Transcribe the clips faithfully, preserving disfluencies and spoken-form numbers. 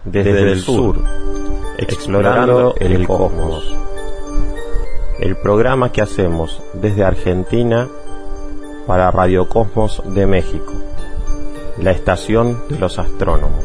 desde el sur, explorando el cosmos. El programa que hacemos desde Argentina para Radio Cosmos de México, la estación de los astrónomos.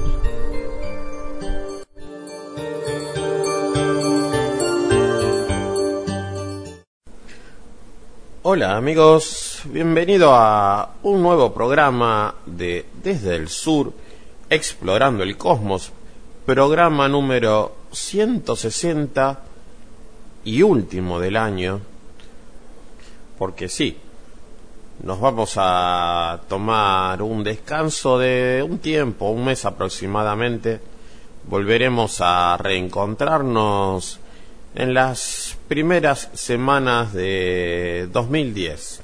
Hola amigos, bienvenido a un nuevo programa de Desde el Sur, explorando el cosmos, programa número ciento sesenta y último del año, porque sí, nos vamos a tomar un descanso de un tiempo, un mes aproximadamente. Volveremos a reencontrarnos en las primeras semanas de dos mil diez.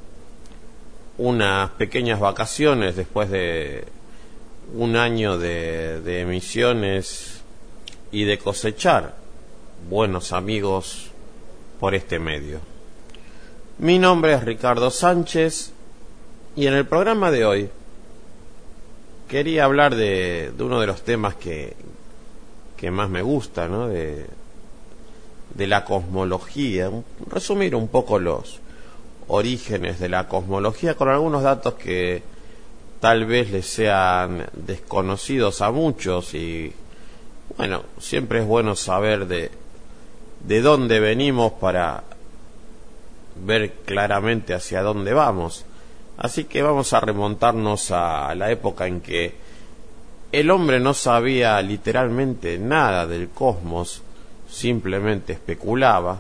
Unas pequeñas vacaciones después de un año de, de emisiones y de cosechar buenos amigos por este medio. Mi nombre es Ricardo Sánchez y en el programa de hoy quería hablar de, de uno de los temas que, que más me gusta, ¿no? De, de la cosmología, resumir un poco los orígenes de la cosmología con algunos datos que tal vez les sean desconocidos a muchos y bueno, siempre es bueno saber de, de dónde venimos para ver claramente hacia dónde vamos. Así que vamos a remontarnos a la época en que el hombre no sabía literalmente nada del cosmos, simplemente especulaba,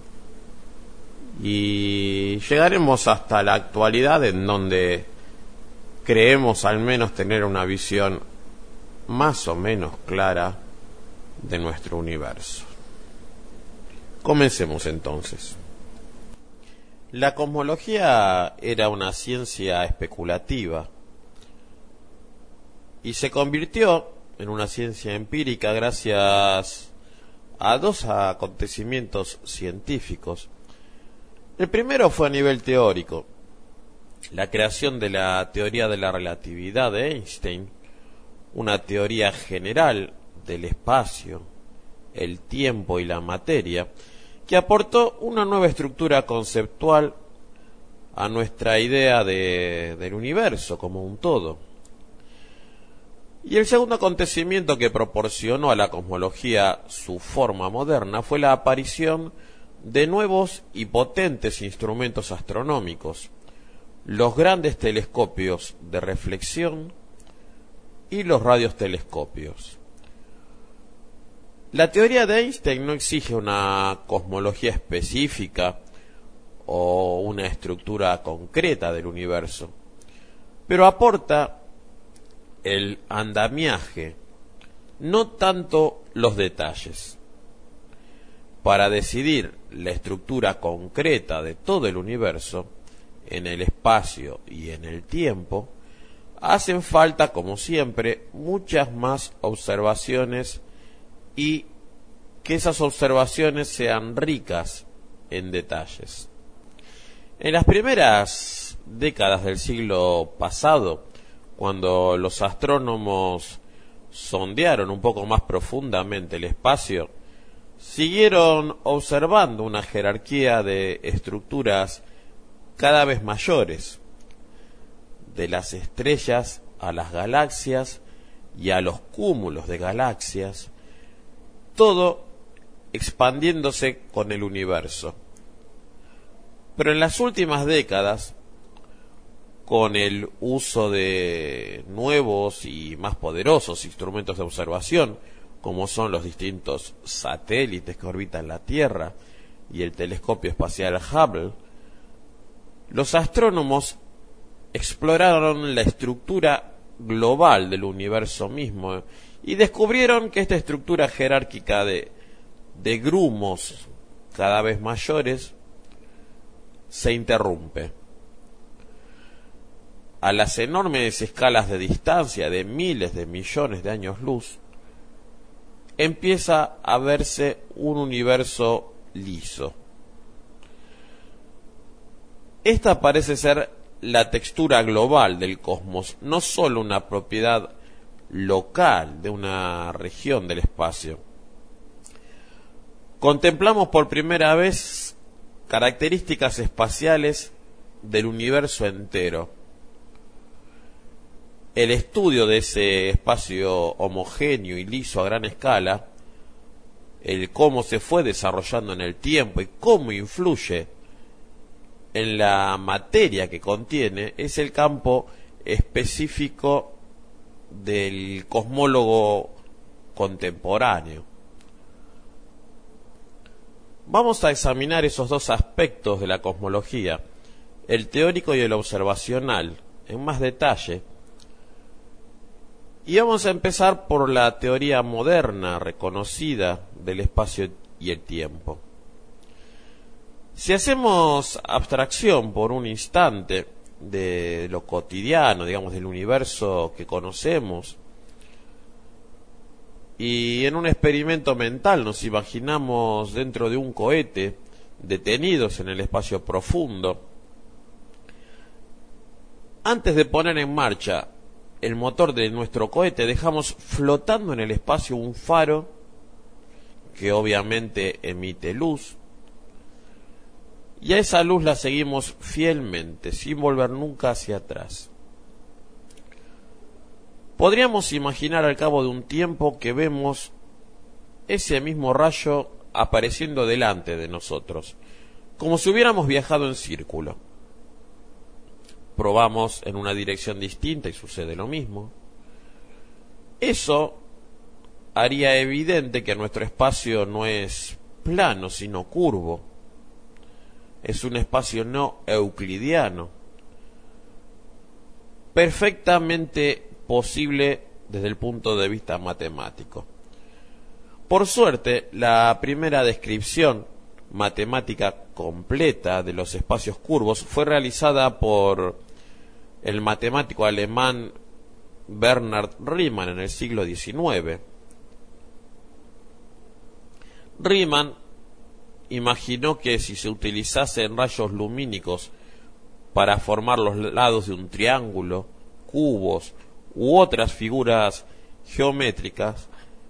y llegaremos hasta la actualidad en donde creemos al menos tener una visión más o menos clara de nuestro universo. Comencemos entonces. La cosmología era una ciencia especulativa y se convirtió en una ciencia empírica gracias a dos acontecimientos científicos. El primero fue a nivel teórico, la creación de la teoría de la relatividad de Einstein, una teoría general del espacio, el tiempo y la materia, que aportó una nueva estructura conceptual a nuestra idea de, del universo como un todo. Y el segundo acontecimiento que proporcionó a la cosmología su forma moderna fue la aparición de nuevos y potentes instrumentos astronómicos, los grandes telescopios de reflexión y los radiotelescopios. La teoría de Einstein no exige una cosmología específica o una estructura concreta del universo, pero aporta el andamiaje, no tanto los detalles. Para decidir la estructura concreta de todo el universo, en el espacio y en el tiempo, hacen falta, como siempre, muchas más observaciones y que esas observaciones sean ricas en detalles. En las primeras décadas del siglo pasado, cuando los astrónomos sondearon un poco más profundamente el espacio, siguieron observando una jerarquía de estructuras cada vez mayores, de las estrellas a las galaxias y a los cúmulos de galaxias, todo expandiéndose con el universo. Pero en las últimas décadas, con el uso de nuevos y más poderosos instrumentos de observación, como son los distintos satélites que orbitan la Tierra y el telescopio espacial Hubble, los astrónomos exploraron la estructura global del universo mismo y descubrieron que esta estructura jerárquica de, de grumos cada vez mayores se interrumpe. A las enormes escalas de distancia de miles de millones de años luz, empieza a verse un universo liso. Esta parece ser la textura global del cosmos, no sólo una propiedad local de una región del espacio. Contemplamos por primera vez características espaciales del universo entero. El estudio de ese espacio homogéneo y liso a gran escala, el cómo se fue desarrollando en el tiempo y cómo influye en la materia que contiene, es el campo específico del cosmólogo contemporáneo. Vamos a examinar esos dos aspectos de la cosmología, el teórico y el observacional, en más detalle. Y vamos a empezar por la teoría moderna, reconocida, del espacio y el tiempo. Si hacemos abstracción por un instante de lo cotidiano, digamos, del universo que conocemos, y en un experimento mental nos imaginamos dentro de un cohete, detenidos en el espacio profundo, antes de poner en marcha el motor de nuestro cohete, dejamos flotando en el espacio un faro que obviamente emite luz, y a esa luz la seguimos fielmente, sin volver nunca hacia atrás. Podríamos imaginar al cabo de un tiempo que vemos ese mismo rayo apareciendo delante de nosotros, como si hubiéramos viajado en círculo. Probamos en una dirección distinta y sucede lo mismo. Eso haría evidente que nuestro espacio no es plano, sino curvo. Es un espacio no euclidiano, perfectamente posible desde el punto de vista matemático. Por suerte, la primera descripción matemática completa de los espacios curvos fue realizada por el matemático alemán Bernhard Riemann en el siglo diecinueve. Riemann imaginó que si se utilizasen rayos lumínicos para formar los lados de un triángulo, cubos u otras figuras geométricas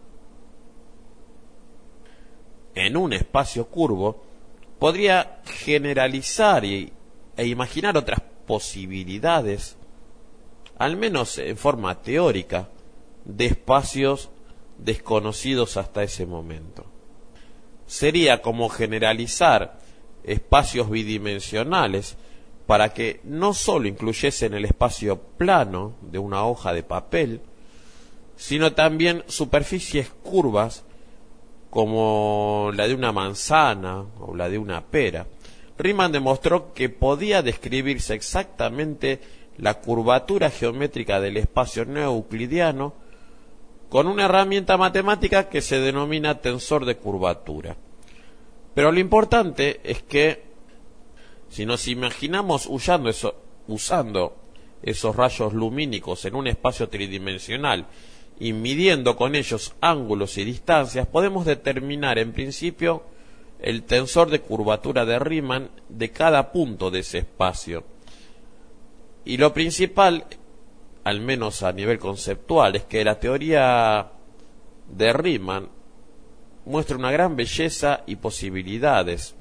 en un espacio curvo, podría generalizar y, e imaginar otras posibilidades, al menos en forma teórica, de espacios desconocidos hasta ese momento. Sería como generalizar espacios bidimensionales para que no sólo incluyesen el espacio plano de una hoja de papel, sino también superficies curvas como la de una manzana o la de una pera. Riemann demostró que podía describirse exactamente la curvatura geométrica del espacio no euclidiano con una herramienta matemática que se denomina tensor de curvatura. Pero lo importante es que si nos imaginamos usando, eso, usando esos rayos lumínicos en un espacio tridimensional y midiendo con ellos ángulos y distancias, podemos determinar en principio el tensor de curvatura de Riemann de cada punto de ese espacio. Y lo principal, al menos a nivel conceptual, es que la teoría de Riemann muestra una gran belleza y posibilidades.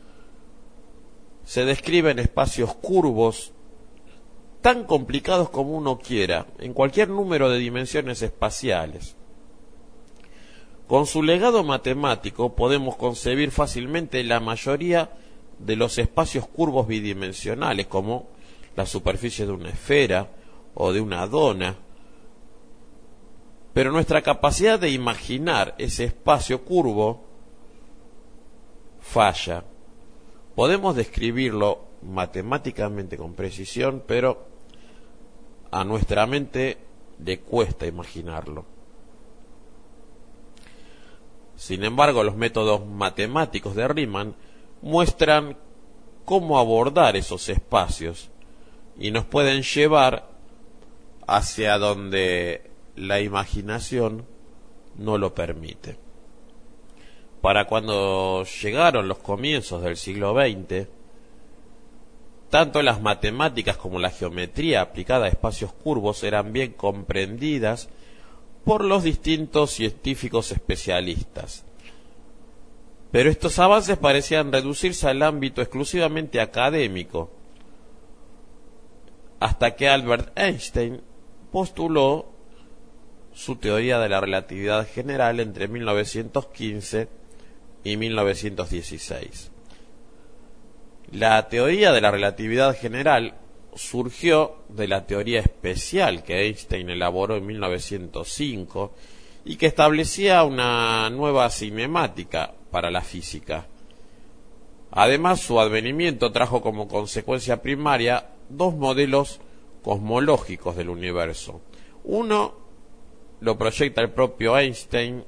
Se describen espacios curvos tan complicados como uno quiera, en cualquier número de dimensiones espaciales. Con su legado matemático podemos concebir fácilmente la mayoría de los espacios curvos bidimensionales, como la superficie de una esfera o de una dona. Pero nuestra capacidad de imaginar ese espacio curvo falla. Podemos describirlo matemáticamente con precisión, pero a nuestra mente le cuesta imaginarlo. Sin embargo, los métodos matemáticos de Riemann muestran cómo abordar esos espacios y nos pueden llevar hacia donde la imaginación no lo permite. Para cuando llegaron los comienzos del siglo veinte, tanto las matemáticas como la geometría aplicada a espacios curvos eran bien comprendidas por los distintos científicos especialistas. Pero estos avances parecían reducirse al ámbito exclusivamente académico, hasta que Albert Einstein postuló su teoría de la relatividad general entre mil novecientos quince y mil novecientos dieciséis. La teoría de la relatividad general surgió de la teoría especial que Einstein elaboró en mil novecientos cinco y que establecía una nueva cinemática para la física. Además, su advenimiento trajo como consecuencia primaria dos modelos cosmológicos del universo. Uno lo proyecta el propio Einstein,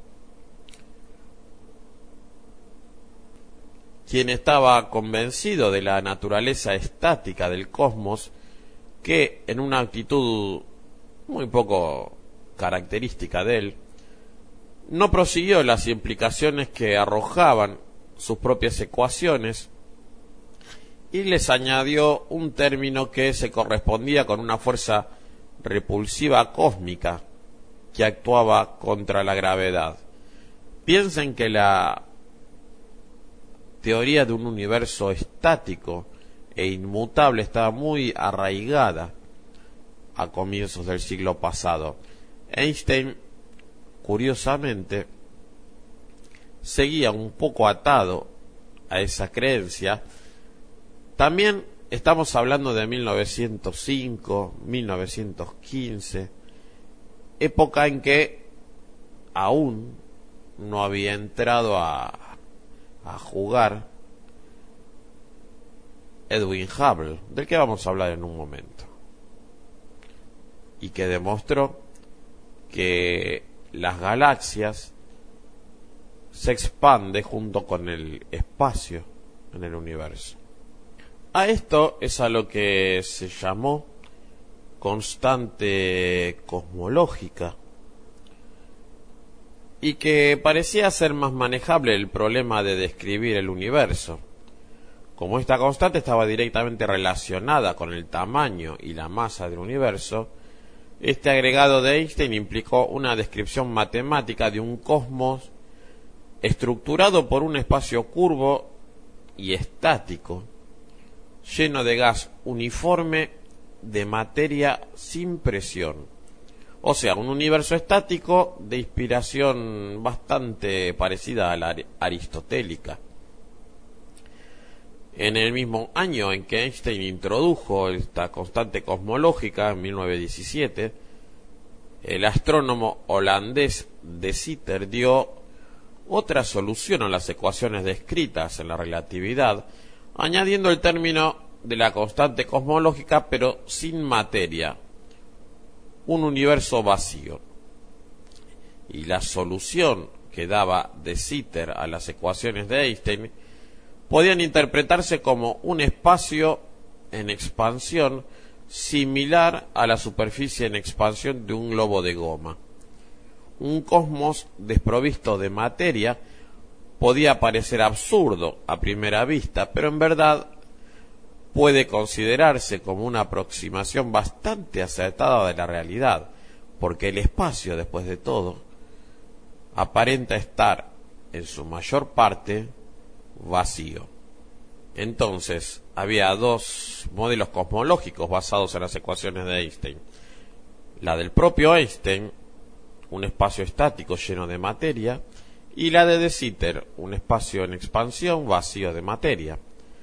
quien estaba convencido de la naturaleza estática del cosmos, que en una actitud muy poco característica de él, no prosiguió las implicaciones que arrojaban sus propias ecuaciones y les añadió un término que se correspondía con una fuerza repulsiva cósmica que actuaba contra la gravedad. Piensen que la teoría de un universo estático e inmutable estaba muy arraigada a comienzos del siglo pasado. Einstein, curiosamente, seguía un poco atado a esa creencia. También estamos hablando de mil novecientos cinco, mil novecientos quince, época en que aún no había entrado a, a jugar Edwin Hubble, del que vamos a hablar en un momento, y que demostró que las galaxias se expanden junto con el espacio en el universo. A esto es a lo que se llamó constante cosmológica, y que parecía ser más manejable el problema de describir el universo. Como esta constante estaba directamente relacionada con el tamaño y la masa del universo, este agregado de Einstein implicó una descripción matemática de un cosmos estructurado por un espacio curvo y estático, lleno de gas uniforme de materia sin presión. O sea, un universo estático de inspiración bastante parecida a la aristotélica. En el mismo año en que Einstein introdujo esta constante cosmológica, en mil novecientos diecisiete, el astrónomo holandés De Sitter dio otra solución a las ecuaciones descritas en la relatividad, añadiendo el término de la constante cosmológica, pero sin materia, un universo vacío. Y la solución que daba De Sitter a las ecuaciones de Einstein podían interpretarse como un espacio en expansión similar a la superficie en expansión de un globo de goma. Un cosmos desprovisto de materia podía parecer absurdo a primera vista, pero en verdad puede considerarse como una aproximación bastante acertada de la realidad, porque el espacio, después de todo, aparenta estar en su mayor parte vacío. Entonces, había dos modelos cosmológicos basados en las ecuaciones de Einstein. La del propio Einstein, un espacio estático lleno de materia, y la de De Sitter, un espacio en expansión vacío de materia.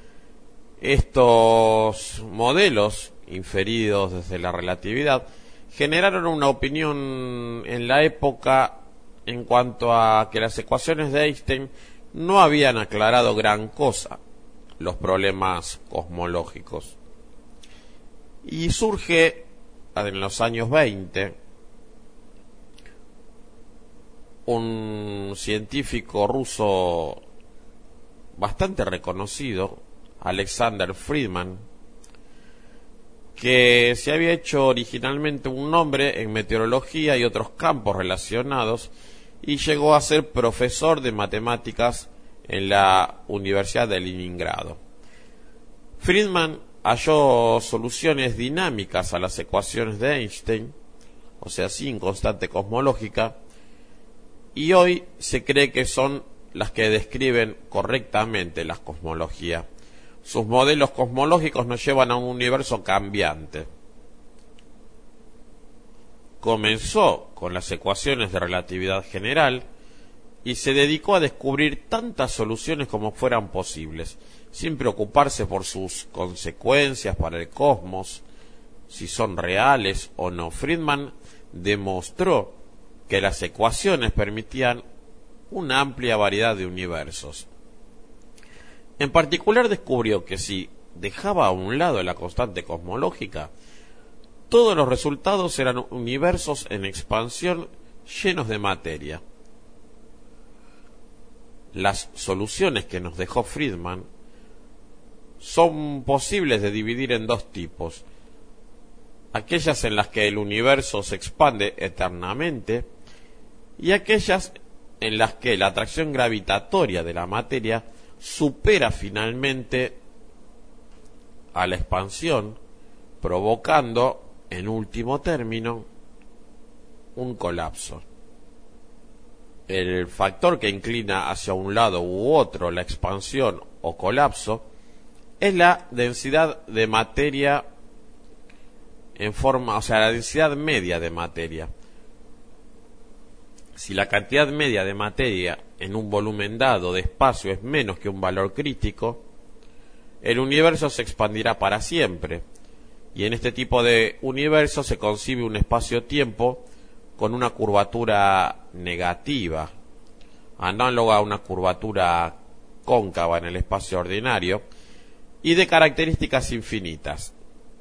Estos modelos, inferidos desde la relatividad, generaron una opinión en la época en cuanto a que las ecuaciones de Einstein no habían aclarado gran cosa los problemas cosmológicos. Y surge en los años veinte un científico ruso bastante reconocido, Alexander Friedman, que se había hecho originalmente un nombre en meteorología y otros campos relacionados y llegó a ser profesor de matemáticas en la Universidad de Leningrado. Friedman halló soluciones dinámicas a las ecuaciones de Einstein o sea, sin constante cosmológica, y hoy se cree que son las que describen correctamente la cosmología. Sus modelos cosmológicos nos llevan a un universo cambiante. Comenzó con las ecuaciones de relatividad general y se dedicó a descubrir tantas soluciones como fueran posibles, sin preocuparse por sus consecuencias para el cosmos, si son reales o no. Friedman demostró que las ecuaciones permitían una amplia variedad de universos. En particular descubrió que si dejaba a un lado la constante cosmológica, todos los resultados eran universos en expansión llenos de materia. Las soluciones que nos dejó Friedman son posibles de dividir en dos tipos: aquellas en las que el universo se expande eternamente y aquellas en las que la atracción gravitatoria de la materia supera finalmente a la expansión, provocando, en último término, un colapso. El factor que inclina hacia un lado u otro la expansión o colapso es la densidad de materia en forma, o sea, la densidad media de materia. Si la cantidad media de materia en un volumen dado de espacio es menos que un valor crítico, el universo se expandirá para siempre, y en este tipo de universo se concibe un espacio-tiempo con una curvatura negativa, análoga a una curvatura cóncava en el espacio ordinario, y de características infinitas.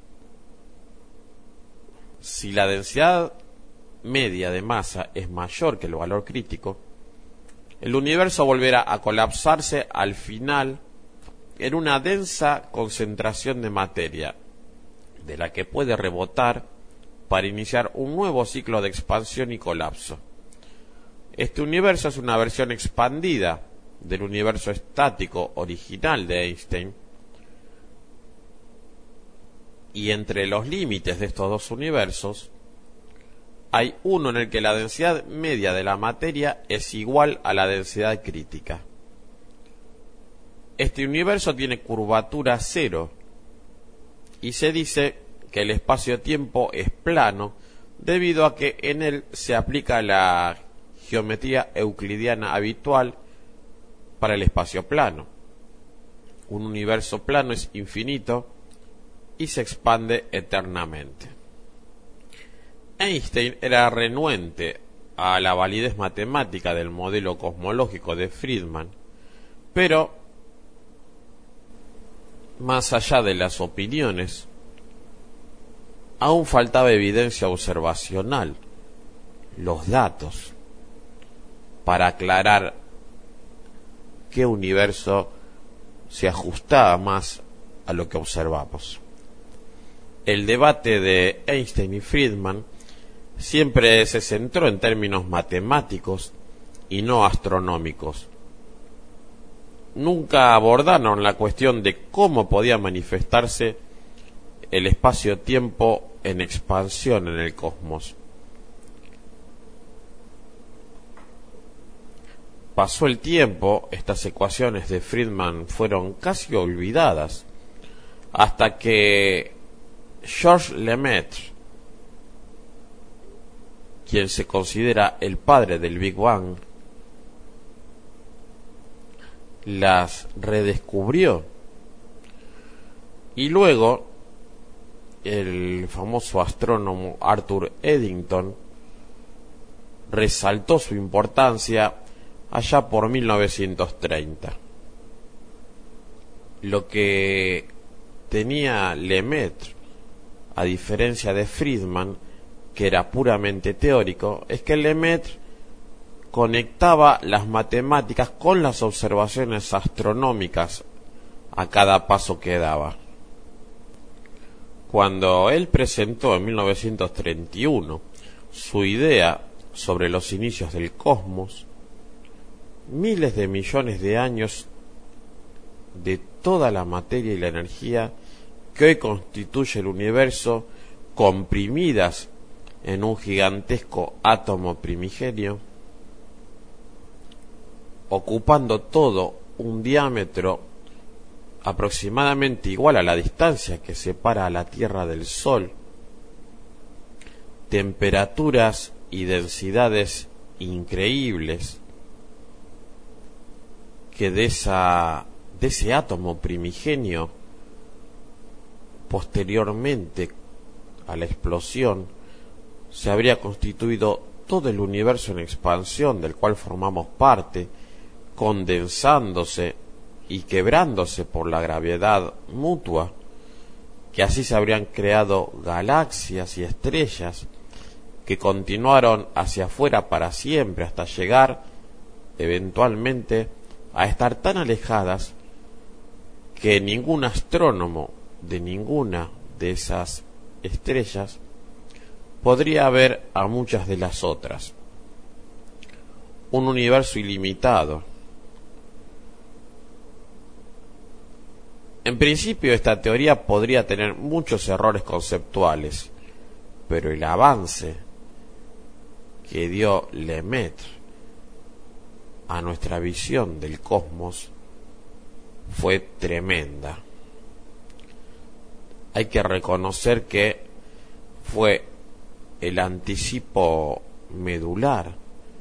Si la densidad media de masa es mayor que el valor crítico, el universo volverá a colapsarse al final en una densa concentración de materia, de la que puede rebotar para iniciar un nuevo ciclo de expansión y colapso. Este universo es una versión expandida del universo estático original de Einstein, y entre los límites de estos dos universos hay uno en el que la densidad media de la materia es igual a la densidad crítica. Este universo tiene curvatura cero y se dice que el espacio-tiempo es plano debido a que en él se aplica la geometría euclidiana habitual para el espacio plano. Un universo plano es infinito y se expande eternamente. Einstein era renuente a la validez matemática del modelo cosmológico de Friedman, pero más allá de las opiniones, aún faltaba evidencia observacional, los datos, para aclarar qué universo se ajustaba más a lo que observamos. El debate de Einstein y Friedman siempre se centró en términos matemáticos y no astronómicos. Nunca abordaron la cuestión de cómo podía manifestarse el espacio-tiempo en expansión en el cosmos. Pasó el tiempo, estas ecuaciones de Friedman fueron casi olvidadas, hasta que Georges Lemaitre, quien se considera el padre del Big Bang, las redescubrió, y luego el famoso astrónomo Arthur Eddington resaltó su importancia allá por mil novecientos treinta. Lo que tenía Lemaitre, a diferencia de Friedman, que era puramente teórico, es que Lemaitre conectaba las matemáticas con las observaciones astronómicas a cada paso que daba. Cuando él presentó en mil novecientos treinta y uno su idea sobre los inicios del cosmos, miles de millones de años de toda la materia y la energía que hoy constituye el universo, comprimidas en un gigantesco átomo primigenio, ocupando todo un diámetro aproximadamente igual a la distancia que separa a la Tierra del Sol, temperaturas y densidades increíbles que de esa de ese átomo primigenio, posteriormente a la explosión, se habría constituido todo el universo en expansión del cual formamos parte, condensándose y quebrándose por la gravedad mutua, que así se habrían creado galaxias y estrellas que continuaron hacia afuera para siempre hasta llegar eventualmente a estar tan alejadas que ningún astrónomo de ninguna de esas estrellas podría ver a muchas de las otras. Un universo ilimitado. En principio, esta teoría podría tener muchos errores conceptuales, pero el avance que dio Lemaitre a nuestra visión del cosmos fue tremenda. Hay que reconocer que fue el anticipo medular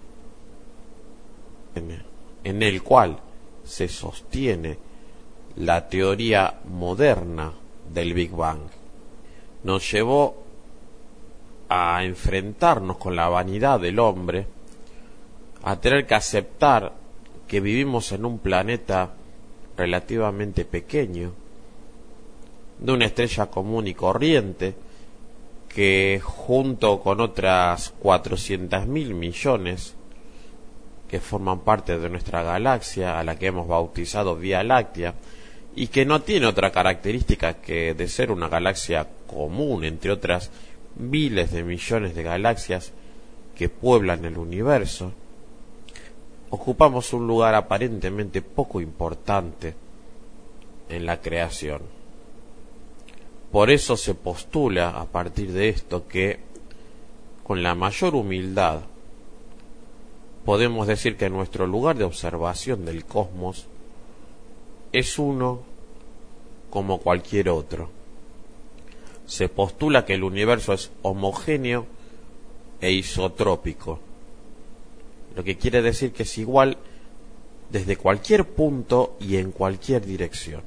en, en el cual se sostiene la teoría moderna del Big Bang. Nos llevó a enfrentarnos con la vanidad del hombre, a tener que aceptar que vivimos en un planeta relativamente pequeño, de una estrella común y corriente, que junto con otras cuatrocientos mil millones que forman parte de nuestra galaxia, a la que hemos bautizado Vía Láctea, y que no tiene otra característica que de ser una galaxia común, entre otras miles de millones de galaxias que pueblan el universo, ocupamos un lugar aparentemente poco importante en la creación. Por eso se postula a partir de esto que, con la mayor humildad, podemos decir que nuestro lugar de observación del cosmos es uno como cualquier otro. Se postula que el universo es homogéneo e isotrópico, lo que quiere decir que es igual desde cualquier punto y en cualquier dirección.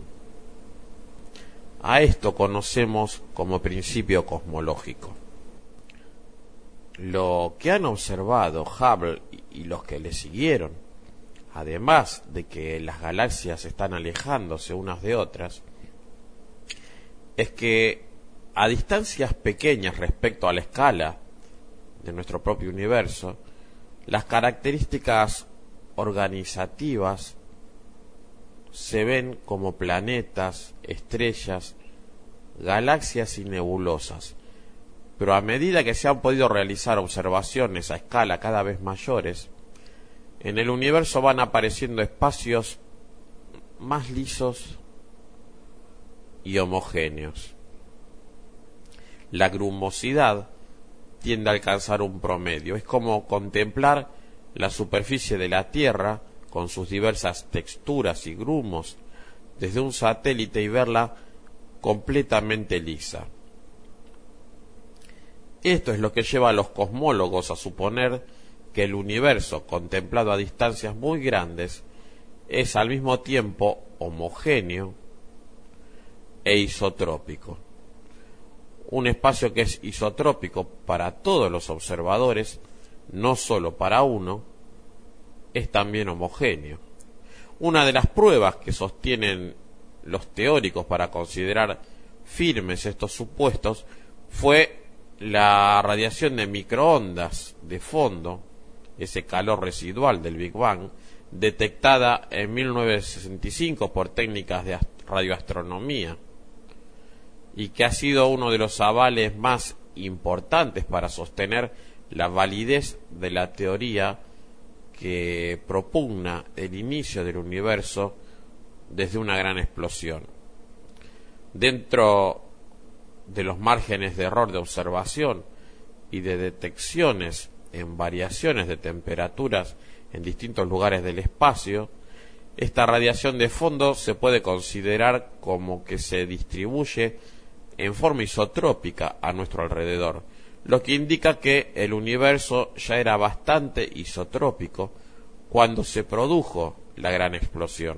A esto conocemos como principio cosmológico. Lo que han observado Hubble y los que le siguieron, además de que las galaxias están alejándose unas de otras, es que a distancias pequeñas respecto a la escala de nuestro propio universo, las características organizativas se ven como planetas, estrellas, galaxias y nebulosas. Pero a medida que se han podido realizar observaciones a escala cada vez mayores, en el universo van apareciendo espacios más lisos y homogéneos. La grumosidad tiende a alcanzar un promedio. Es como contemplar la superficie de la Tierra con sus diversas texturas y grumos desde un satélite y verla completamente lisa. Esto es lo que lleva a los cosmólogos a suponer que el universo, contemplado a distancias muy grandes, es al mismo tiempo homogéneo e isotrópico. Un espacio que es isotrópico para todos los observadores, no solo para uno, es también homogéneo. Una de las pruebas que sostienen los teóricos para considerar firmes estos supuestos fue la radiación de microondas de fondo, ese calor residual del Big Bang, detectada en mil novecientos sesenta y cinco por técnicas de radioastronomía, y que ha sido uno de los avales más importantes para sostener la validez de la teoría que propugna el inicio del universo desde una gran explosión. Dentro de los márgenes de error de observación y de detecciones en variaciones de temperaturas en distintos lugares del espacio, esta radiación de fondo se puede considerar como que se distribuye en forma isotrópica a nuestro alrededor, lo que indica que el universo ya era bastante isotrópico cuando se produjo la gran explosión.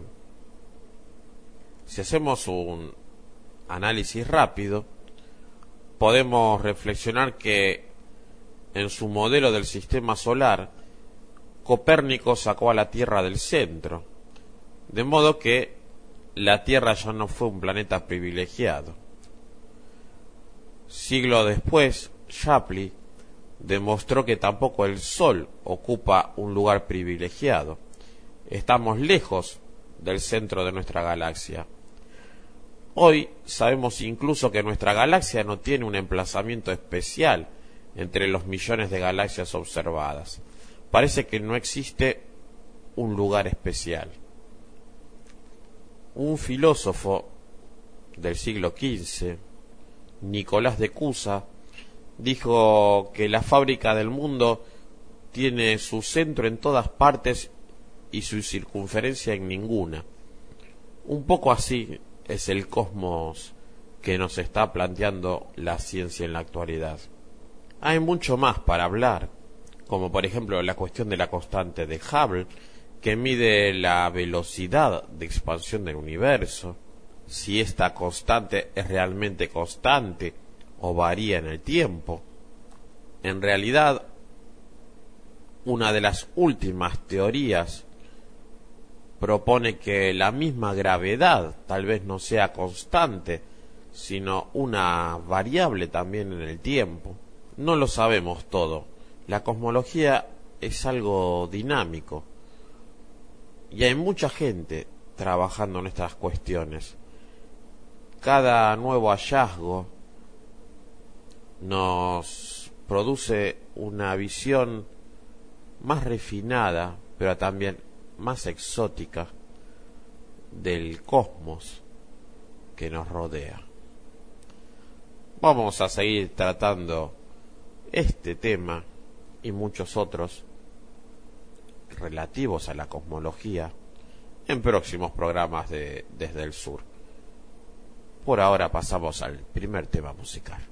Si hacemos un análisis rápido, podemos reflexionar que en su modelo del sistema solar, Copérnico sacó a la Tierra del centro, de modo que la Tierra ya no fue un planeta privilegiado. Siglo después, Shapley demostró que tampoco el Sol ocupa un lugar privilegiado. Estamos lejos del centro de nuestra galaxia. Hoy sabemos incluso que nuestra galaxia no tiene un emplazamiento especial entre los millones de galaxias observadas. Parece que no existe un lugar especial. Un filósofo del siglo quince, Nicolás de Cusa, dijo que la fábrica del mundo tiene su centro en todas partes y su circunferencia en ninguna. Un poco así es el cosmos que nos está planteando la ciencia en la actualidad. Hay mucho más para hablar, como por ejemplo la cuestión de la constante de Hubble, que mide la velocidad de expansión del universo, si esta constante es realmente constante o varía en el tiempo. En realidad, una de las últimas teorías propone que la misma gravedad tal vez no sea constante, sino una variable también en el tiempo. No lo sabemos todo. La cosmología es algo dinámico y hay mucha gente trabajando en estas cuestiones. Cada nuevo hallazgo nos produce una visión más refinada, pero también más exótica del cosmos que nos rodea. Vamos a seguir tratando este tema y muchos otros relativos a la cosmología en próximos programas de Desde el Sur. Por ahora pasamos al primer tema musical.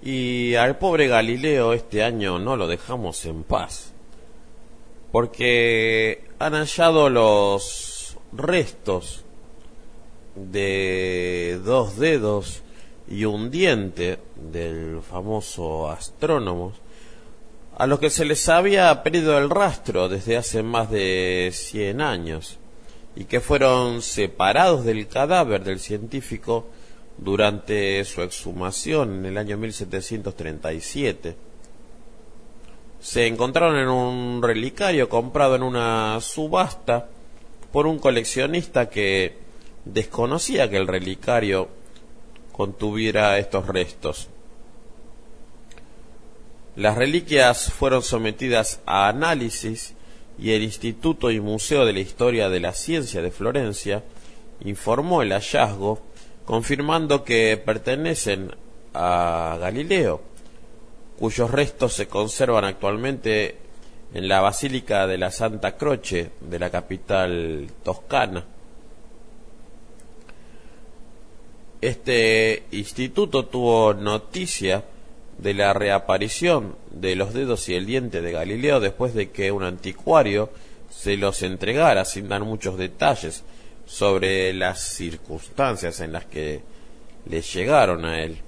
Y al pobre Galileo este año no lo dejamos en paz, porque han hallado los restos de dos dedos y un diente del famoso astrónomo, a los que se les había perdido el rastro desde hace más de cien años, y que fueron separados del cadáver del científico durante su exhumación en el año mil setecientos treinta y siete. Se encontraron en un relicario comprado en una subasta por un coleccionista que desconocía que el relicario contuviera estos restos. Las reliquias fueron sometidas a análisis y el Instituto y Museo de la Historia de la Ciencia de Florencia informó el hallazgo, confirmando que pertenecen a Galileo, cuyos restos se conservan actualmente en la Basílica de la Santa Croce de la capital toscana. Este instituto tuvo noticia de la reaparición de los dedos y el diente de Galileo después de que un anticuario se los entregara sin dar muchos detalles sobre las circunstancias en las que le llegaron a él.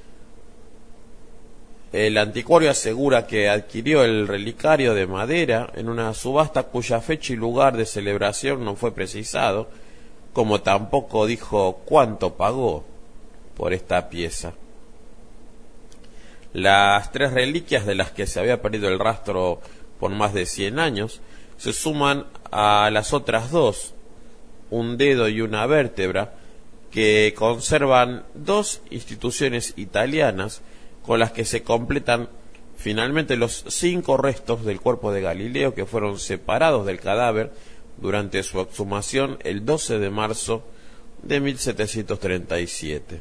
El anticuario asegura que adquirió el relicario de madera en una subasta cuya fecha y lugar de celebración no fue precisado, como tampoco dijo cuánto pagó por esta pieza. Las tres reliquias de las que se había perdido el rastro por más de cien años se suman a las otras dos, un dedo y una vértebra, que conservan dos instituciones italianas con las que se completan finalmente los cinco restos del cuerpo de Galileo que fueron separados del cadáver durante su exhumación el doce de marzo de mil setecientos treinta y siete.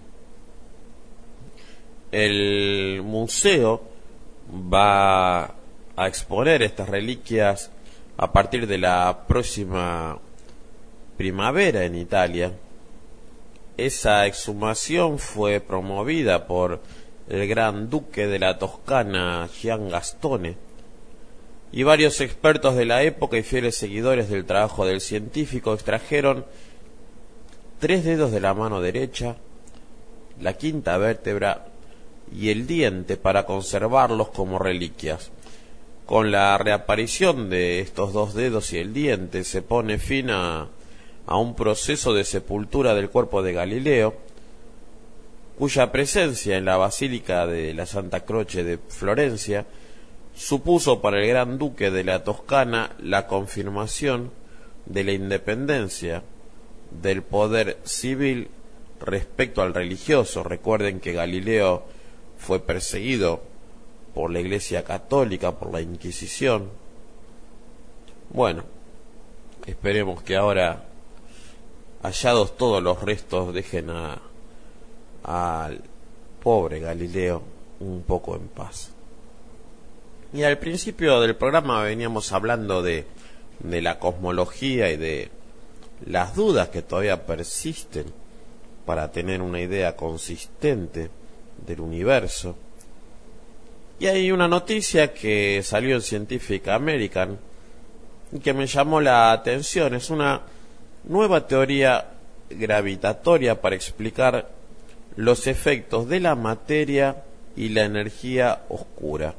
El museo va a exponer estas reliquias a partir de la próxima primavera en Italia. Esa exhumación fue promovida por el gran duque de la Toscana, Gian Gastone, y varios expertos de la época y fieles seguidores del trabajo del científico extrajeron tres dedos de la mano derecha, la quinta vértebra y el diente para conservarlos como reliquias. Con la reaparición de estos dos dedos y el diente se pone fin a, a un proceso de sepultura del cuerpo de Galileo, cuya presencia en la Basílica de la Santa Croce de Florencia supuso para el gran duque de la Toscana la confirmación de la independencia del poder civil respecto al religioso. Recuerden que Galileo fue perseguido por la Iglesia Católica, por la Inquisición. Bueno, esperemos que ahora, hallados todos los restos, dejen a al pobre Galileo un poco en paz. Y al principio del programa veníamos hablando de, de la cosmología y de las dudas que todavía persisten para tener una idea consistente del universo. Y hay una noticia que salió en Scientific American y que me llamó la atención. Es una nueva teoría gravitatoria para explicar los efectos de la materia y la energía oscura.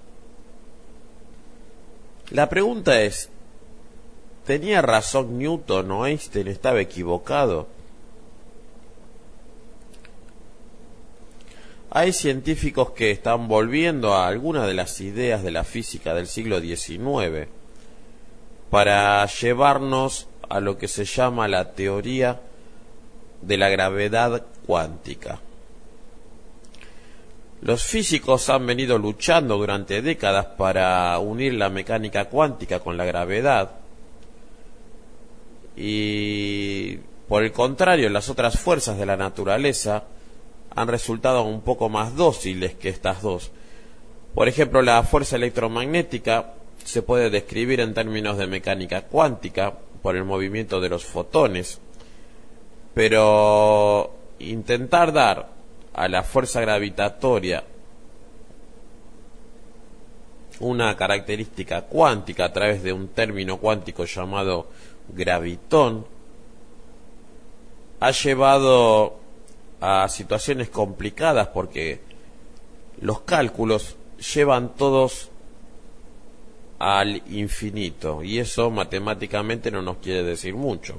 La pregunta es, ¿tenía razón Newton o Einstein estaba equivocado? Hay científicos que están volviendo a algunas de las ideas de la física del siglo diecinueve para llevarnos a lo que se llama la teoría de la gravedad cuántica. Los físicos han venido luchando durante décadas para unir la mecánica cuántica con la gravedad, y por el contrario, las otras fuerzas de la naturaleza han resultado un poco más dóciles que estas dos. Por ejemplo, la fuerza electromagnética se puede describir en términos de mecánica cuántica por el movimiento de los fotones, pero intentar dar a la fuerza gravitatoria una característica cuántica a través de un término cuántico llamado gravitón, ha llevado a situaciones complicadas porque los cálculos llevan todos al infinito y eso matemáticamente no nos quiere decir mucho.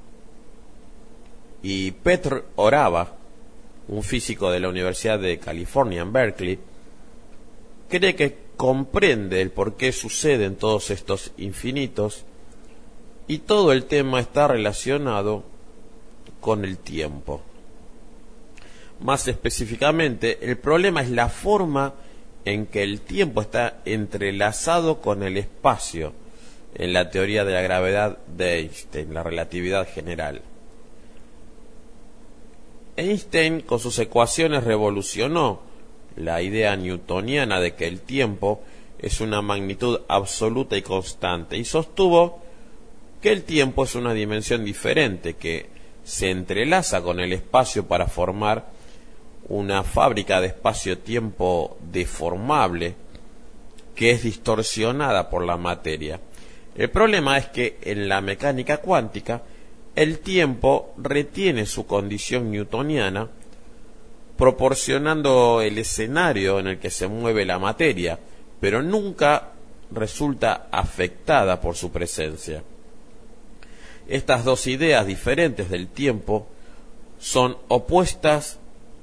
Y Petr Orava, un físico de la Universidad de California en Berkeley, cree que comprende el por qué suceden todos estos infinitos y todo el tema está relacionado con el tiempo. Más específicamente, el problema es la forma en que el tiempo está entrelazado con el espacio en la teoría de la gravedad de Einstein, la relatividad general. Einstein, con sus ecuaciones, revolucionó la idea newtoniana de que el tiempo es una magnitud absoluta y constante, y sostuvo que el tiempo es una dimensión diferente que se entrelaza con el espacio para formar una fábrica de espacio-tiempo deformable que es distorsionada por la materia. El problema es que en la mecánica cuántica el tiempo retiene su condición newtoniana, proporcionando el escenario en el que se mueve la materia, pero nunca resulta afectada por su presencia. Estas dos ideas diferentes del tiempo son opuestas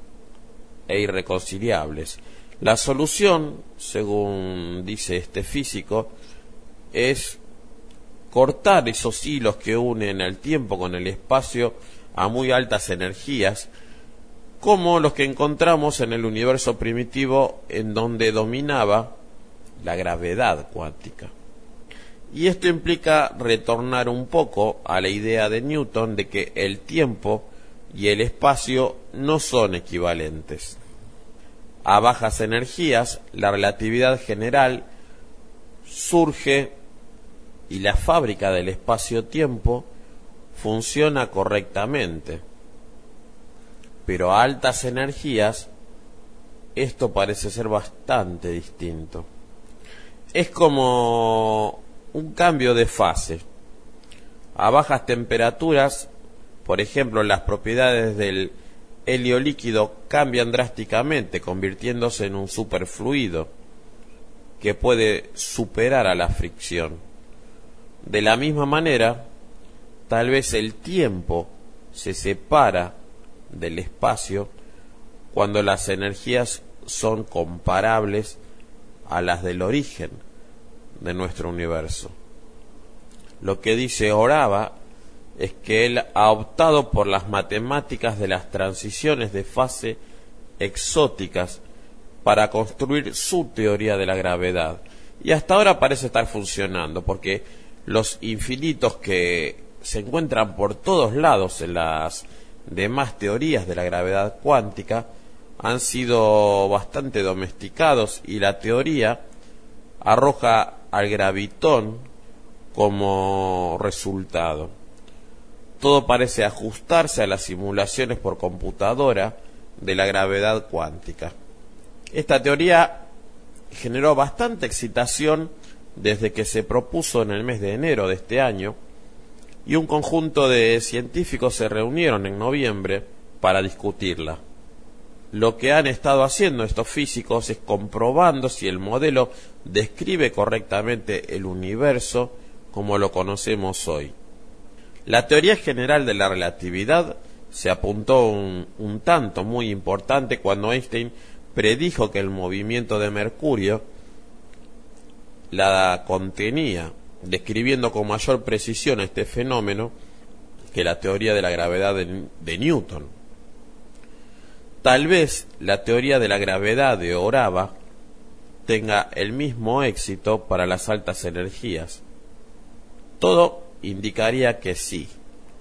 e irreconciliables. La solución, según dice este físico, es cortar esos hilos que unen el tiempo con el espacio a muy altas energías, como los que encontramos en el universo primitivo en donde dominaba la gravedad cuántica. Y esto implica retornar un poco a la idea de Newton de que el tiempo y el espacio no son equivalentes. A bajas energías, la relatividad general surge y la fábrica del espacio-tiempo funciona correctamente. Pero a altas energías, esto parece ser bastante distinto. Es como un cambio de fase. A bajas temperaturas, por ejemplo, las propiedades del helio líquido cambian drásticamente, convirtiéndose en un superfluido que puede superar a la fricción. De la misma manera, tal vez el tiempo se separa del espacio cuando las energías son comparables a las del origen de nuestro universo. Lo que dice Orava es que él ha optado por las matemáticas de las transiciones de fase exóticas para construir su teoría de la gravedad. Y hasta ahora parece estar funcionando, porque los infinitos que se encuentran por todos lados en las demás teorías de la gravedad cuántica han sido bastante domesticados y la teoría arroja al gravitón como resultado. Todo parece ajustarse a las simulaciones por computadora de la gravedad cuántica. Esta teoría generó bastante excitación desde que se propuso en el mes de enero de este año, y un conjunto de científicos se reunieron en noviembre para discutirla. Lo que han estado haciendo estos físicos es comprobando si el modelo describe correctamente el universo como lo conocemos hoy. La teoría general de la relatividad se apuntó un, un tanto muy importante cuando Einstein predijo que el movimiento de Mercurio la contenía, describiendo con mayor precisión este fenómeno que la teoría de la gravedad de, de Newton. Tal vez la teoría de la gravedad de Orava tenga el mismo éxito para las altas energías. Todo indicaría que sí,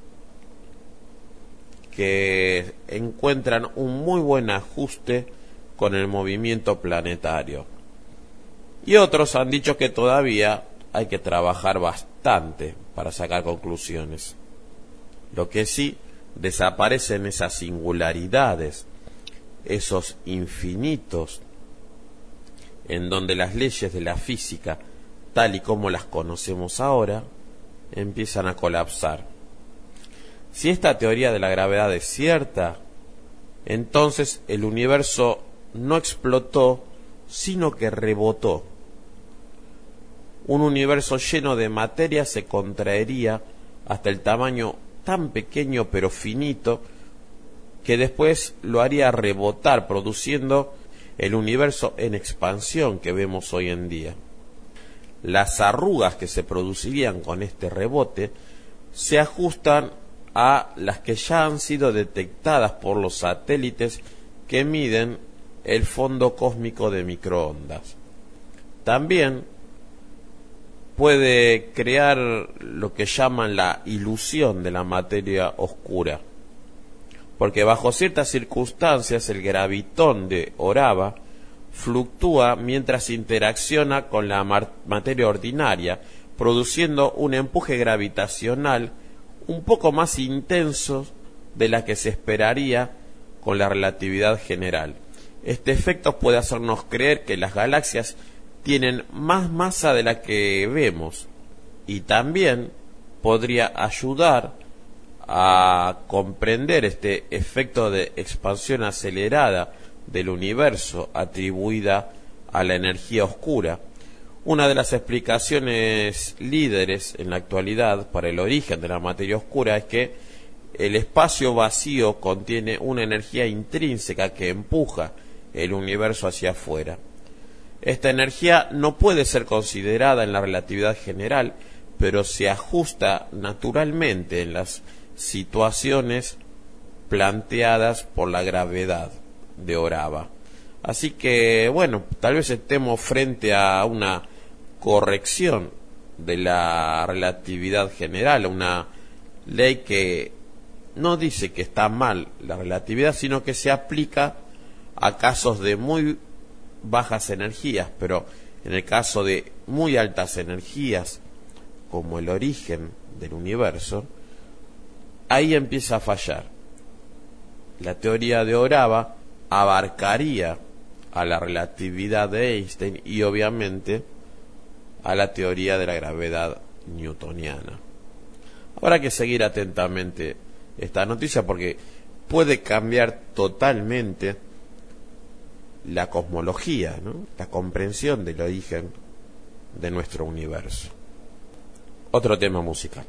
que encuentran un muy buen ajuste con el movimiento planetario. Y otros han dicho que todavía hay que trabajar bastante para sacar conclusiones. Lo que sí, desaparecen esas singularidades, esos infinitos, en donde las leyes de la física, tal y como las conocemos ahora, empiezan a colapsar. Si esta teoría de la gravedad es cierta, entonces el universo no explotó, sino que rebotó. Un universo lleno de materia se contraería hasta el tamaño tan pequeño pero finito que después lo haría rebotar, produciendo el universo en expansión que vemos hoy en día. Las arrugas que se producirían con este rebote se ajustan a las que ya han sido detectadas por los satélites que miden el fondo cósmico de microondas. También puede crear lo que llaman la ilusión de la materia oscura, porque bajo ciertas circunstancias el gravitón de Orava fluctúa mientras interacciona con la materia ordinaria, produciendo un empuje gravitacional un poco más intenso de la que se esperaría con la relatividad general. Este efecto puede hacernos creer que las galaxias tienen más masa de la que vemos, y también podría ayudar a comprender este efecto de expansión acelerada del universo atribuida a la energía oscura. Una de las explicaciones líderes en la actualidad para el origen de la materia oscura es que el espacio vacío contiene una energía intrínseca que empuja el universo hacia afuera. Esta energía no puede ser considerada en la relatividad general, pero se ajusta naturalmente en las situaciones planteadas por la gravedad de Orava. Así que, bueno, tal vez estemos frente a una corrección de la relatividad general, una ley que no dice que está mal la relatividad, sino que se aplica a casos de muy bajas energías, pero en el caso de muy altas energías, como el origen del universo, ahí empieza a fallar. La teoría de Orava abarcaría a la relatividad de Einstein y obviamente a la teoría de la gravedad newtoniana. Habrá que seguir atentamente esta noticia porque puede cambiar totalmente la cosmología, ¿no? La comprensión del origen de nuestro universo. Otro tema musical.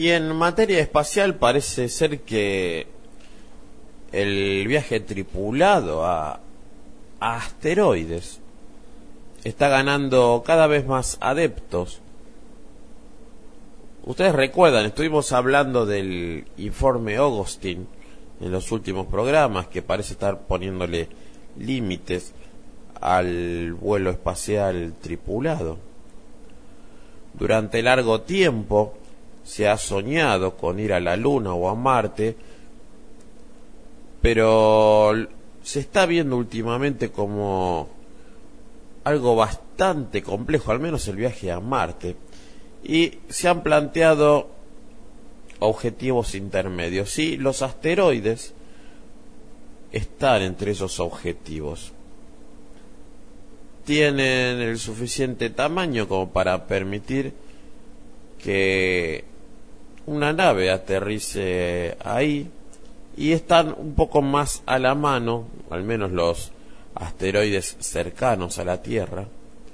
Y en materia espacial parece ser que el viaje tripulado a, a asteroides está ganando cada vez más adeptos. Ustedes recuerdan, estuvimos hablando del informe Augustine en los últimos programas, que parece estar poniéndole límites al vuelo espacial tripulado. Durante largo tiempo se ha soñado con ir a la Luna o a Marte, pero se está viendo últimamente como algo bastante complejo, al menos el viaje a Marte, y se han planteado objetivos intermedios. Sí, los asteroides están entre esos objetivos. Tienen el suficiente tamaño como para permitir que una nave aterrice ahí, y están un poco más a la mano, al menos los asteroides cercanos a la Tierra,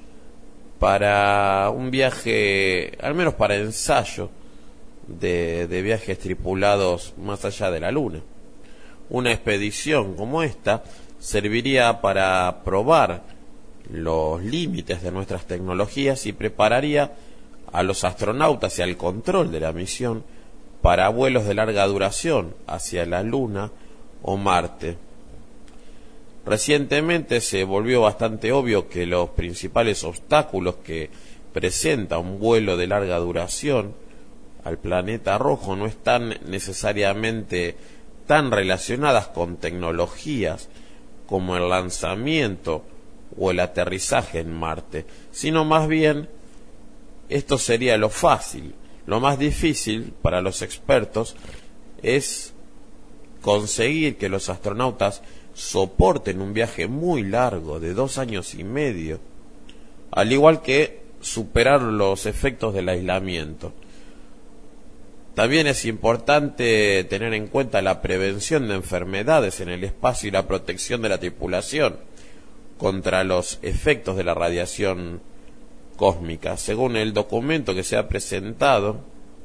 para un viaje, al menos para ensayo de, de viajes tripulados más allá de la Luna. Una expedición como esta serviría para probar los límites de nuestras tecnologías y prepararía a los astronautas y al control de la misión para vuelos de larga duración hacia la Luna o Marte. Recientemente se volvió bastante obvio que los principales obstáculos que presenta un vuelo de larga duración al planeta rojo no están necesariamente tan relacionadas con tecnologías como el lanzamiento o el aterrizaje en Marte, sino más bien esto sería lo fácil. Lo más difícil para los expertos es conseguir que los astronautas soporten un viaje muy largo de dos años y medio, al igual que superar los efectos del aislamiento. También es importante tener en cuenta la prevención de enfermedades en el espacio y la protección de la tripulación contra los efectos de la radiación cósmica. Según el documento que se ha presentado,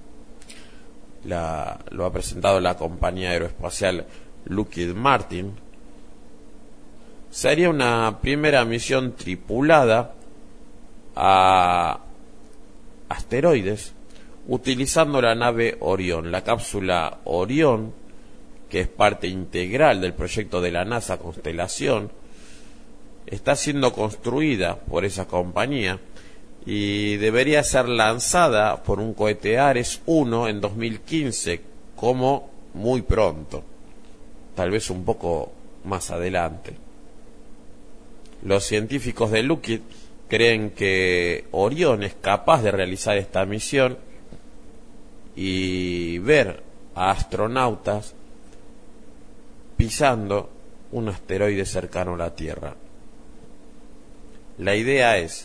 la, lo ha presentado la compañía aeroespacial Lockheed Martin, sería una primera misión tripulada a asteroides utilizando la nave Orión. La cápsula Orión, que es parte integral del proyecto de la NASA Constelación, está siendo construida por esa compañía y debería ser lanzada por un cohete Ares uno en dos mil quince, como muy pronto, tal vez un poco más adelante. Los científicos de Lockheed creen que Orión es capaz de realizar esta misión y ver a astronautas pisando un asteroide cercano a la Tierra. La idea es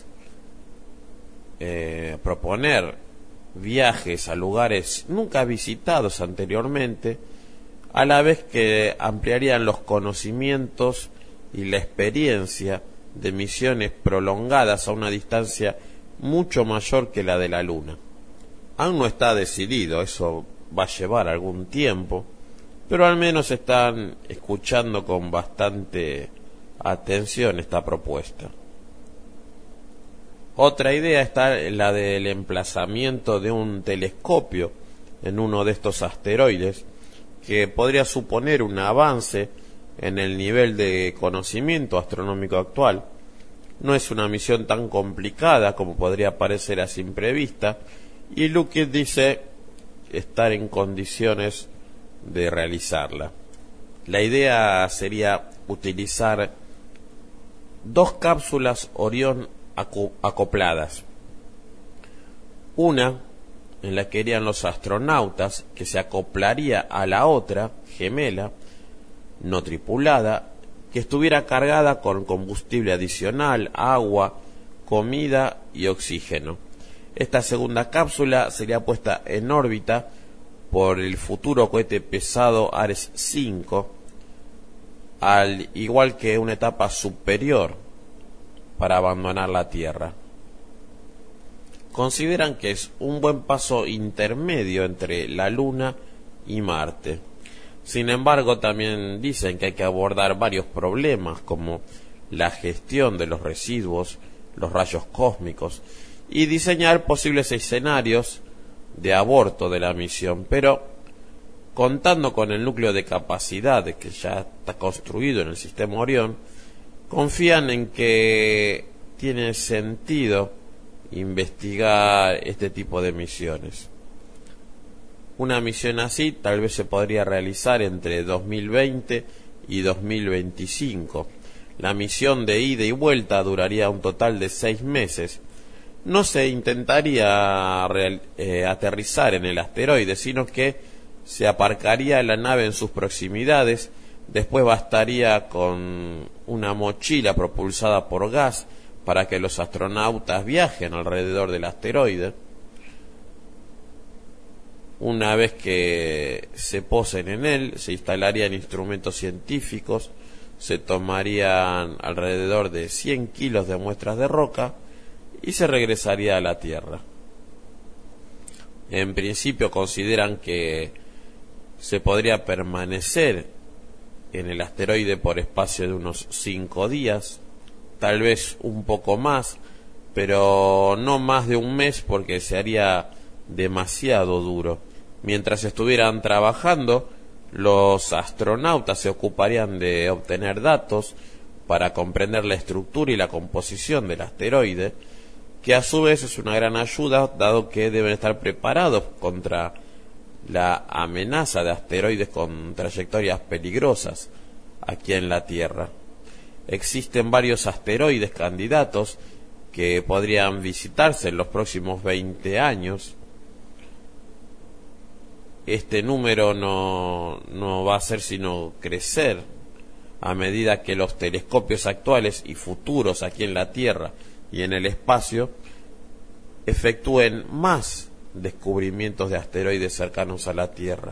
eh, proponer viajes a lugares nunca visitados anteriormente, a la vez que ampliarían los conocimientos y la experiencia de misiones prolongadas a una distancia mucho mayor que la de la Luna. Aún no está decidido, eso va a llevar algún tiempo, pero al menos están escuchando con bastante atención esta propuesta. Otra idea está en la del emplazamiento de un telescopio en uno de estos asteroides, que podría suponer un avance en el nivel de conocimiento astronómico actual. No es una misión tan complicada como podría parecer a simple vista, y Lockheed dice estar en condiciones de realizarla. La idea sería utilizar dos cápsulas Orión acopladas, una en la que irían los astronautas, que se acoplaría a la otra gemela no tripulada, que estuviera cargada con combustible adicional, agua, comida y oxígeno. Esta segunda cápsula sería puesta en órbita por el futuro cohete pesado Ares cinco, al igual que una etapa superior para abandonar la Tierra. consideran que es un buen paso intermedio entre la Luna y Marte. Sin embargo, también dicen que hay que abordar varios problemas como la gestión de los residuos, los rayos cósmicos y diseñar posibles escenarios de aborto de la misión, pero contando con el núcleo de capacidad que ya está construido en el sistema Orión, confían en que tiene sentido investigar este tipo de misiones. Una misión así tal vez se podría realizar entre dos mil veinte y dos mil veinticinco. La misión de ida y vuelta duraría un total de seis meses. No se intentaría real, eh, aterrizar en el asteroide, sino que se aparcaría la nave en sus proximidades. Después bastaría con una mochila propulsada por gas para que los astronautas viajen alrededor del asteroide. Una vez que se posen en él, se instalarían instrumentos científicos, se tomarían alrededor de cien kilos de muestras de roca y se regresaría a la Tierra. En principio consideran que se podría permanecer en el asteroide por espacio de unos cinco días, tal vez un poco más, pero no más de un mes porque se haría demasiado duro. Mientras estuvieran trabajando, los astronautas se ocuparían de obtener datos para comprender la estructura y la composición del asteroide, que a su vez es una gran ayuda dado que deben estar preparados contra la amenaza de asteroides con trayectorias peligrosas aquí en la Tierra. Existen varios asteroides candidatos que podrían visitarse en los próximos veinte años. Este número no, no va a hacer sino crecer a medida que los telescopios actuales y futuros aquí en la Tierra y en el espacio efectúen más descubrimientos de asteroides cercanos a la Tierra.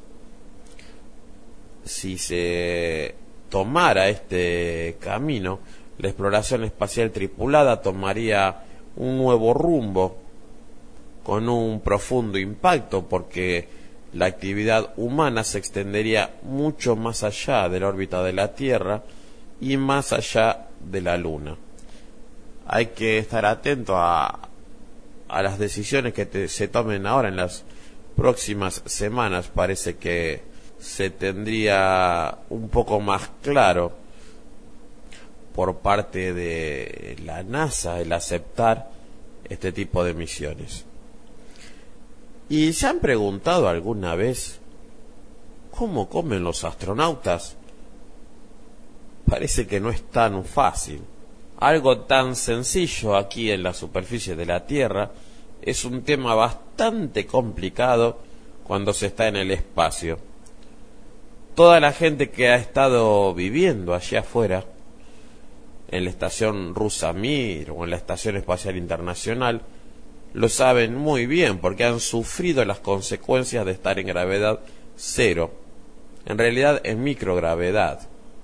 Si se tomara este camino, la exploración espacial tripulada tomaría un nuevo rumbo con un profundo impacto, porque la actividad humana se extendería mucho más allá de la órbita de la Tierra y más allá de la Luna. Hay que estar atento a, a las decisiones que te, se tomen ahora en las próximas semanas. Parece que se tendría un poco más claro por parte de la NASA el aceptar este tipo de misiones. ¿Y se han preguntado alguna vez cómo comen los astronautas? Parece que no es tan fácil. Algo tan sencillo aquí en la superficie de la Tierra es un tema bastante complicado cuando se está en el espacio. Toda la gente que ha estado viviendo allá afuera, en la estación rusa Mir o en la Estación Espacial Internacional, lo saben muy bien porque han sufrido las consecuencias de estar en gravedad cero, en realidad en microgravedad.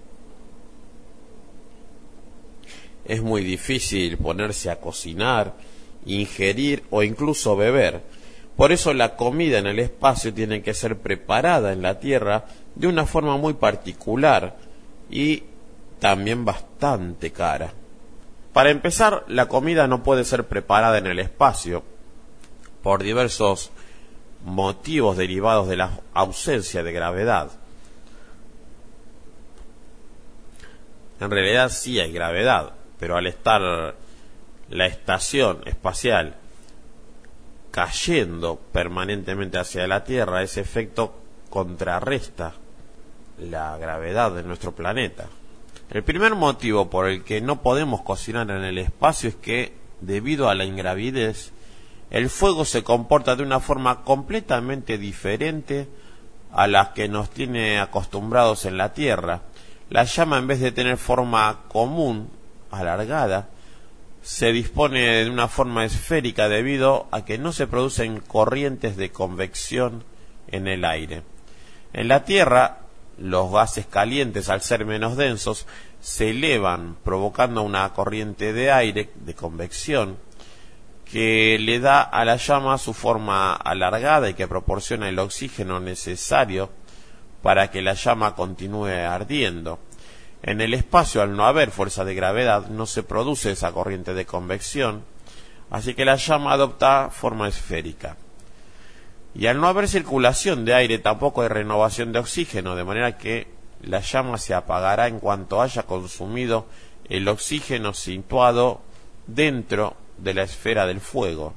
Es muy difícil ponerse a cocinar, ingerir o incluso beber. Por eso la comida en el espacio tiene que ser preparada en la Tierra de una forma muy particular y también bastante cara. Para empezar, la comida no puede ser preparada en el espacio por diversos motivos derivados de la ausencia de gravedad. En realidad sí hay gravedad, pero al estar la estación espacial cayendo permanentemente hacia la Tierra, ese efecto contrarresta la gravedad de nuestro planeta. El primer motivo por el que no podemos cocinar en el espacio es que, debido a la ingravidez, el fuego se comporta de una forma completamente diferente a la que nos tiene acostumbrados en la Tierra. La llama, en vez de tener forma común, alargada, se dispone de una forma esférica debido a que no se producen corrientes de convección en el aire. En la Tierra, los gases calientes, al ser menos densos, se elevan provocando una corriente de aire de convección, que le da a la llama su forma alargada y que proporciona el oxígeno necesario para que la llama continúe ardiendo. En el espacio, al no haber fuerza de gravedad, no se produce esa corriente de convección, así que la llama adopta forma esférica. Y al no haber circulación de aire, tampoco hay renovación de oxígeno, de manera que la llama se apagará en cuanto haya consumido el oxígeno situado dentro de la esfera del fuego.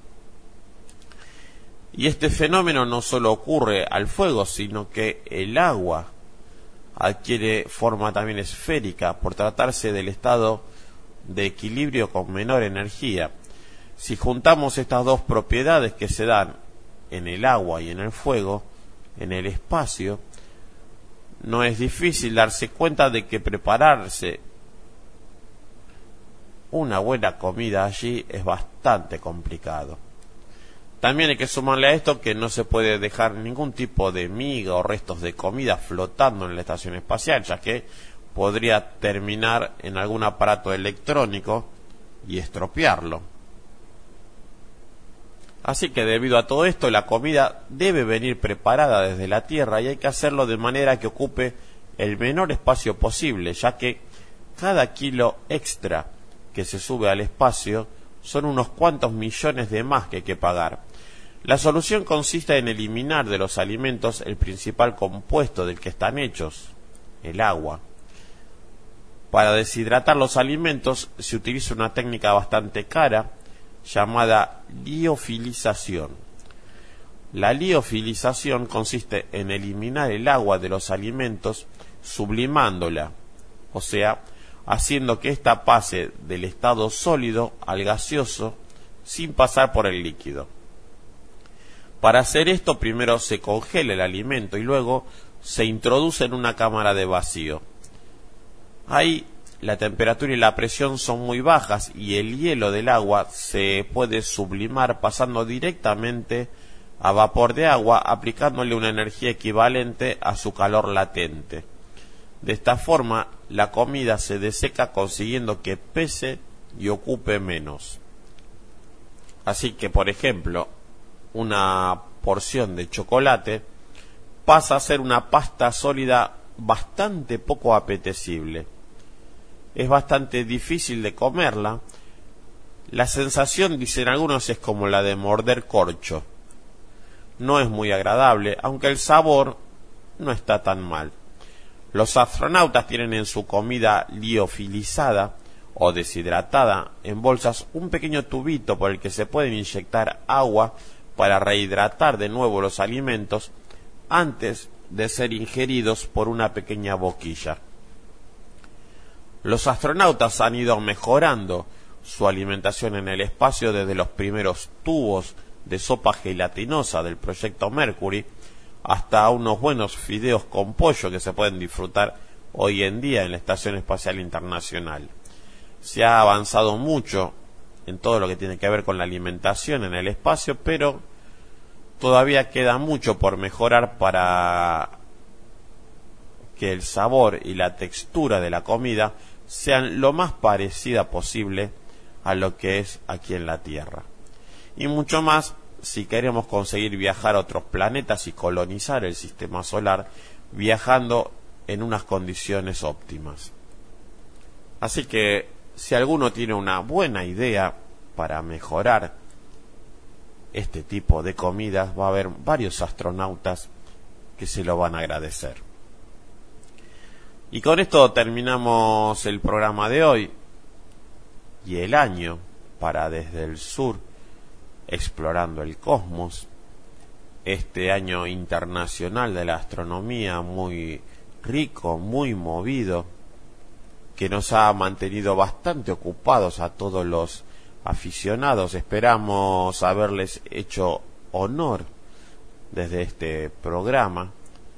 Y este fenómeno no solo ocurre al fuego, sino que el agua adquiere forma también esférica por tratarse del estado de equilibrio con menor energía. Si juntamos estas dos propiedades que se dan en el agua y en el fuego, en el espacio, no es difícil darse cuenta de que prepararse una buena comida allí es bastante complicado. También hay que sumarle a esto que no se puede dejar ningún tipo de miga o restos de comida flotando en la estación espacial, ya que podría terminar en algún aparato electrónico y estropearlo. Así que debido a todo esto, la comida debe venir preparada desde la Tierra y hay que hacerlo de manera que ocupe el menor espacio posible, ya que cada kilo extra que se sube al espacio son unos cuantos millones de más que hay que pagar. La solución consiste en eliminar de los alimentos el principal compuesto del que están hechos, el agua. Para deshidratar los alimentos se utiliza una técnica bastante cara llamada liofilización. La liofilización consiste en eliminar el agua de los alimentos sublimándola, o sea, haciendo que ésta pase del estado sólido al gaseoso sin pasar por el líquido. Para hacer esto, primero se congela el alimento y luego se introduce en una cámara de vacío. Ahí la temperatura y la presión son muy bajas y el hielo del agua se puede sublimar pasando directamente a vapor de agua, aplicándole una energía equivalente a su calor latente. De esta forma, la comida se deseca consiguiendo que pese y ocupe menos. Así que, por ejemplo, una porción de chocolate pasa a ser una pasta sólida bastante poco apetecible. Es bastante difícil de comerla. La sensación, dicen algunos, es como la de morder corcho. No es muy agradable, aunque el sabor no está tan mal. Los astronautas tienen en su comida liofilizada o deshidratada en bolsas un pequeño tubito por el que se pueden inyectar agua para rehidratar de nuevo los alimentos antes de ser ingeridos por una pequeña boquilla. Los astronautas han ido mejorando su alimentación en el espacio desde los primeros tubos de sopa gelatinosa del proyecto Mercury hasta unos buenos fideos con pollo que se pueden disfrutar hoy en día en la Estación Espacial Internacional. Se ha avanzado mucho en todo lo que tiene que ver con la alimentación en el espacio, pero todavía queda mucho por mejorar para que el sabor y la textura de la comida sean lo más parecida posible a lo que es aquí en la Tierra. Y mucho más si queremos conseguir viajar a otros planetas y colonizar el sistema solar viajando en unas condiciones óptimas. Así que si alguno tiene una buena idea para mejorar este tipo de comidas, va a haber varios astronautas que se lo van a agradecer. Y con esto terminamos el programa de hoy y el año para Desde el Sur Explorando el Cosmos, este año internacional de la astronomía muy rico, muy movido, que nos ha mantenido bastante ocupados a todos los aficionados. Esperamos haberles hecho honor desde este programa.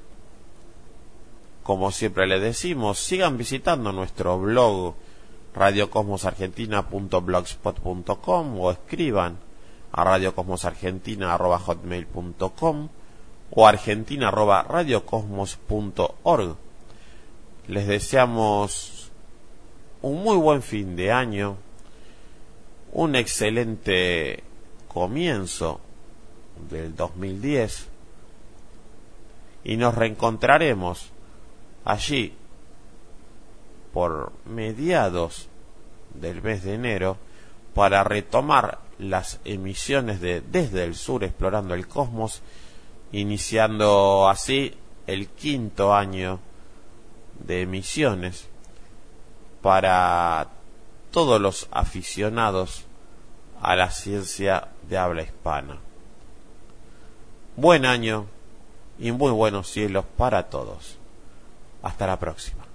Como siempre les decimos, sigan visitando nuestro blog radio cosmos argentina punto blogspot punto com o escriban a radiocosmosargentina arroba hotmail punto com o argentina arroba radiocosmos punto org. Les deseamos un muy buen fin de año, un excelente comienzo del dos mil diez y nos reencontraremos allí por mediados del mes de enero para retomar las emisiones de Desde el Sur Explorando el Cosmos, iniciando así el quinto año de emisiones para todos los aficionados a la ciencia de habla hispana. Buen año y muy buenos cielos para todos. Hasta la próxima.